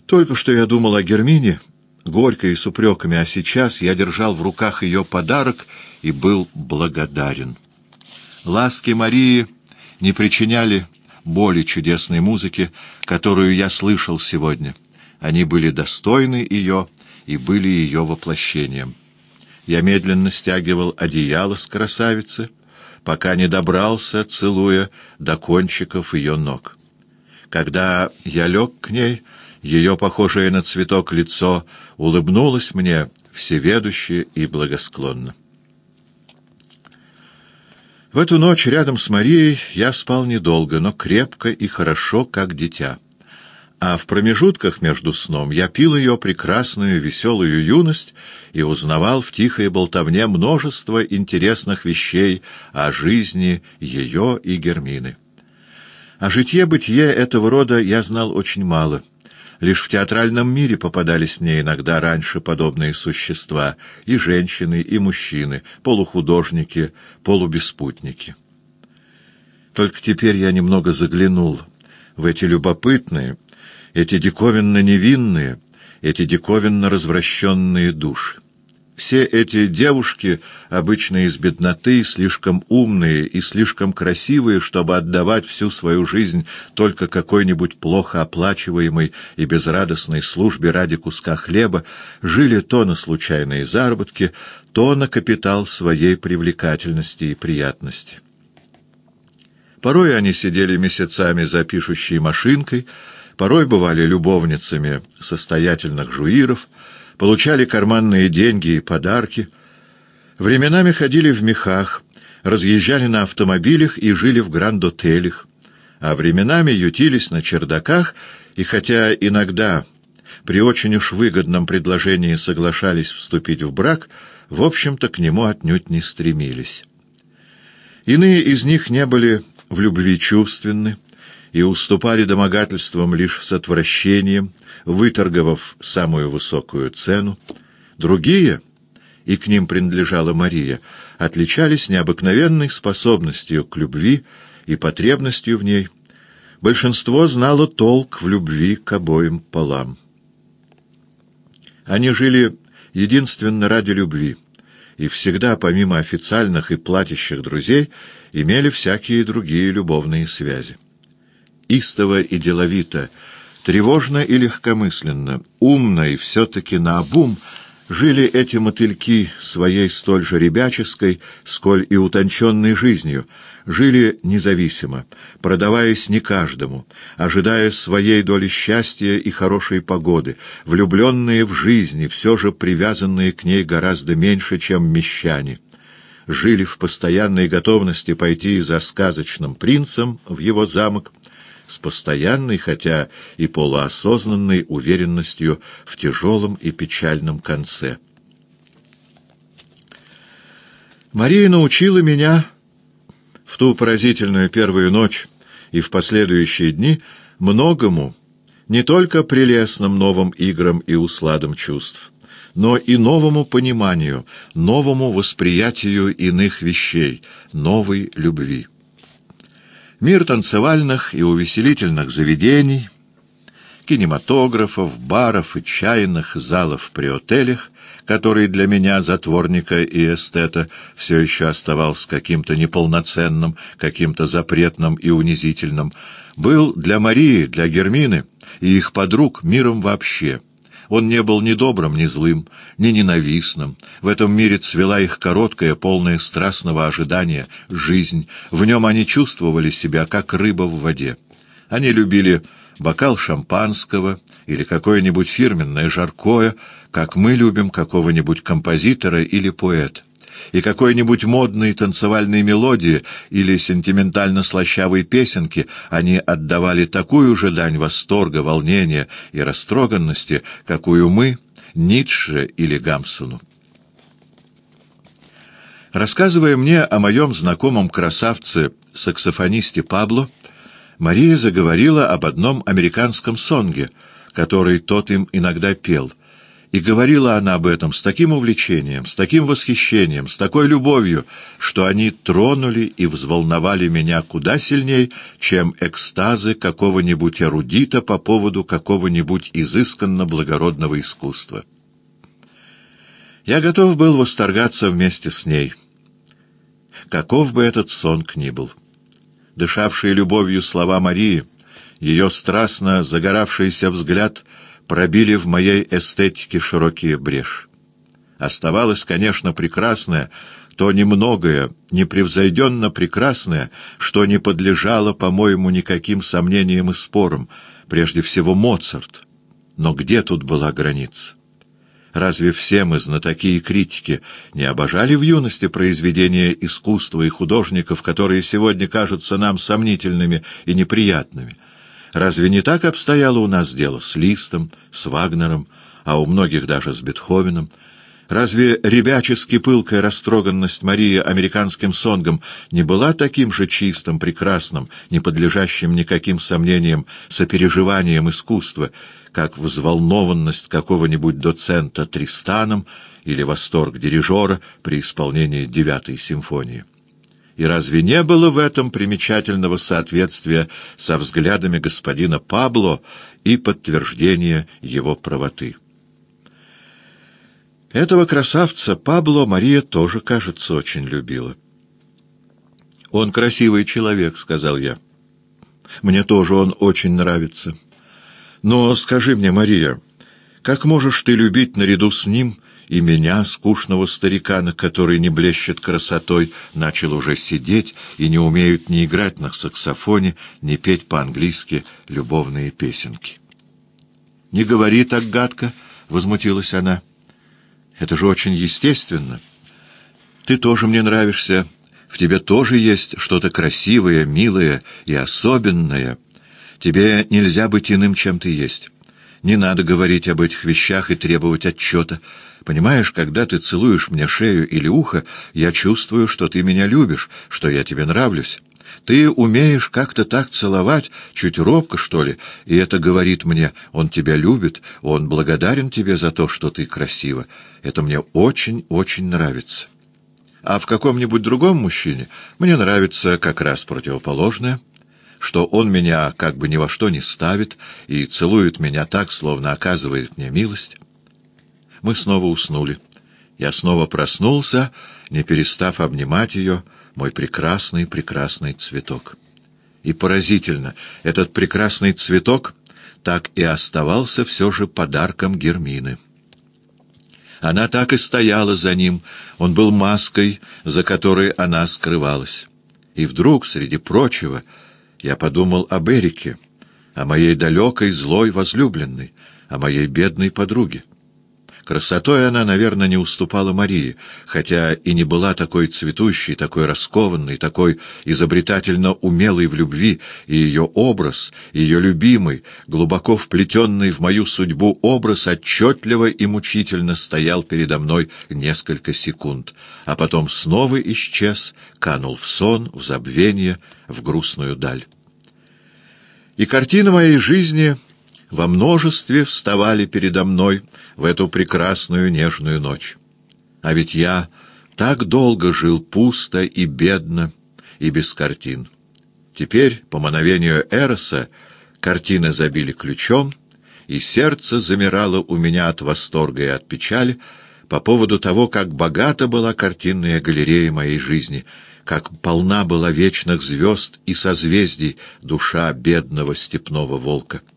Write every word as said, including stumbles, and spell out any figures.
Только что я думал о Гермине, горько и с упреками, а сейчас я держал в руках ее подарок и был благодарен. Ласки Марии не причиняли боли чудесной музыки, которую я слышал сегодня. Они были достойны ее и были ее воплощением. Я медленно стягивал одеяло с красавицы, пока не добрался, целуя, до кончиков ее ног. Когда я лег к ней, ее похожее на цветок лицо улыбнулось мне всеведуще и благосклонно. В эту ночь рядом с Марией я спал недолго, но крепко и хорошо, как дитя. А в промежутках между сном я пил ее прекрасную веселую юность и узнавал в тихой болтовне множество интересных вещей о жизни ее и Гермины. О житье-бытие этого рода я знал очень мало. Лишь в театральном мире попадались мне иногда раньше подобные существа, и женщины, и мужчины, полухудожники, полубеспутники. Только теперь я немного заглянул в эти любопытные, эти диковинно невинные, эти диковинно развращенные души. Все эти девушки, обычно из бедноты, слишком умные и слишком красивые, чтобы отдавать всю свою жизнь только какой-нибудь плохо оплачиваемой и безрадостной службе ради куска хлеба, жили то на случайные заработки, то на капитал своей привлекательности и приятности. Порой они сидели месяцами за пишущей машинкой, порой бывали любовницами состоятельных жуиров, получали карманные деньги и подарки, временами ходили в мехах, разъезжали на автомобилях и жили в гранд-отелях, а временами ютились на чердаках, и хотя иногда при очень уж выгодном предложении соглашались вступить в брак, в общем-то к нему отнюдь не стремились. Иные из них не были в любви чувственны и уступали домогательствам лишь с отвращением, выторговав самую высокую цену. Другие, и к ним принадлежала Мария, отличались необыкновенной способностью к любви и потребностью в ней. Большинство знало толк в любви к обоим полам. Они жили единственно ради любви, и всегда, помимо официальных и платящих друзей, имели всякие другие любовные связи. Истово и деловито, тревожно и легкомысленно, умно и все-таки наобум жили эти мотыльки своей столь же ребяческой, сколь и утонченной жизнью, жили независимо, продаваясь не каждому, ожидая своей доли счастья и хорошей погоды, влюбленные в жизнь и все же привязанные к ней гораздо меньше, чем мещане. Жили в постоянной готовности пойти за сказочным принцем в его замок, с постоянной, хотя и полуосознанной уверенностью в тяжелом и печальном конце. Мария научила меня в ту поразительную первую ночь и в последующие дни многому, не только прелестным новым играм и усладам чувств, но и новому пониманию, новому восприятию иных вещей, новой любви. Мир танцевальных и увеселительных заведений, кинематографов, баров и чайных залов при отелях, который для меня, затворника и эстета, все еще оставался каким-то неполноценным, каким-то запретным и унизительным, был для Марии, для Гермины и их подруг миром вообще. Он не был ни добрым, ни злым, ни ненавистным. В этом мире цвела их короткая, полная страстного ожидания жизнь. В нем они чувствовали себя, как рыба в воде. Они любили бокал шампанского или какое-нибудь фирменное жаркое, как мы любим какого-нибудь композитора или поэта. И какой-нибудь модной танцевальной мелодии или сентиментально-слащавой песенки они отдавали такую же дань восторга, волнения и растроганности, какую мы Ницше или Гамсуну. Рассказывая мне о моем знакомом красавце-саксофонисте Пабло, Мария заговорила об одном американском сонге, который тот им иногда пел, И говорила она об этом с таким увлечением, с таким восхищением, с такой любовью, что они тронули и взволновали меня куда сильней, чем экстазы какого-нибудь эрудита по поводу какого-нибудь изысканно благородного искусства. Я готов был восторгаться вместе с ней, каков бы этот сон ни был. Дышавшие любовью слова Марии, ее страстно загоравшийся взгляд пробили в моей эстетике широкие бреши. Оставалось, конечно, прекрасное, то немногое, непревзойденно прекрасное, что не подлежало, по-моему, никаким сомнениям и спорам, прежде всего Моцарт. Но где тут была граница? Разве все мы, знатоки и критики, не обожали в юности произведения искусства и художников, которые сегодня кажутся нам сомнительными и неприятными? Разве не так обстояло у нас дело с Листом, с Вагнером, а у многих даже с Бетховеном? Разве ребячески пылкая растроганность Марии американским сонгом не была таким же чистым, прекрасным, не подлежащим никаким сомнениям сопереживанием искусства, как взволнованность какого-нибудь доцента Тристаном или восторг дирижера при исполнении девятой симфонии? И разве не было в этом примечательного соответствия со взглядами господина Пабло и подтверждения его правоты? Этого красавца Пабло Мария тоже, кажется, очень любила. «Он красивый человек», — сказал я. «Мне тоже он очень нравится. Но скажи мне, Мария, как можешь ты любить наряду с ним и меня, скучного старикана, который не блещет красотой, начал уже сидеть и не умеет ни играть на саксофоне, ни петь по-английски любовные песенки?» «Не говори так гадко», — возмутилась она. «Это же очень естественно. Ты тоже мне нравишься, в тебе тоже есть что-то красивое, милое и особенное. Тебе нельзя быть иным, чем ты есть. Не надо говорить об этих вещах и требовать отчета. Понимаешь, когда ты целуешь мне шею или ухо, я чувствую, что ты меня любишь, что я тебе нравлюсь. Ты умеешь как-то так целовать, чуть робко, что ли, и это говорит мне, он тебя любит, он благодарен тебе за то, что ты красива. Это мне очень-очень нравится. А в каком-нибудь другом мужчине мне нравится как раз противоположное, что он меня как бы ни во что не ставит и целует меня так, словно оказывает мне милость». Мы снова уснули. Я снова проснулся, не перестав обнимать ее, мой прекрасный-прекрасный цветок. И поразительно, этот прекрасный цветок так и оставался все же подарком Гермины. Она так и стояла за ним, он был маской, за которой она скрывалась. И вдруг, среди прочего, я подумал об Эрике, о моей далекой злой возлюбленной, о моей бедной подруге. Красотой она, наверное, не уступала Марии, хотя и не была такой цветущей, такой раскованной, такой изобретательно умелой в любви, и ее образ, ее любимый, глубоко вплетенный в мою судьбу образ отчетливо и мучительно стоял передо мной несколько секунд, а потом снова исчез, канул в сон, в забвение, в грустную даль. И картина моей жизни во множестве вставали передо мной в эту прекрасную нежную ночь. А ведь я так долго жил пусто и бедно, и без картин. Теперь, по мановению Эроса, картины забили ключом, и сердце замирало у меня от восторга и от печали по поводу того, как богата была картинная галерея моей жизни, как полна была вечных звезд и созвездий душа бедного степного волка.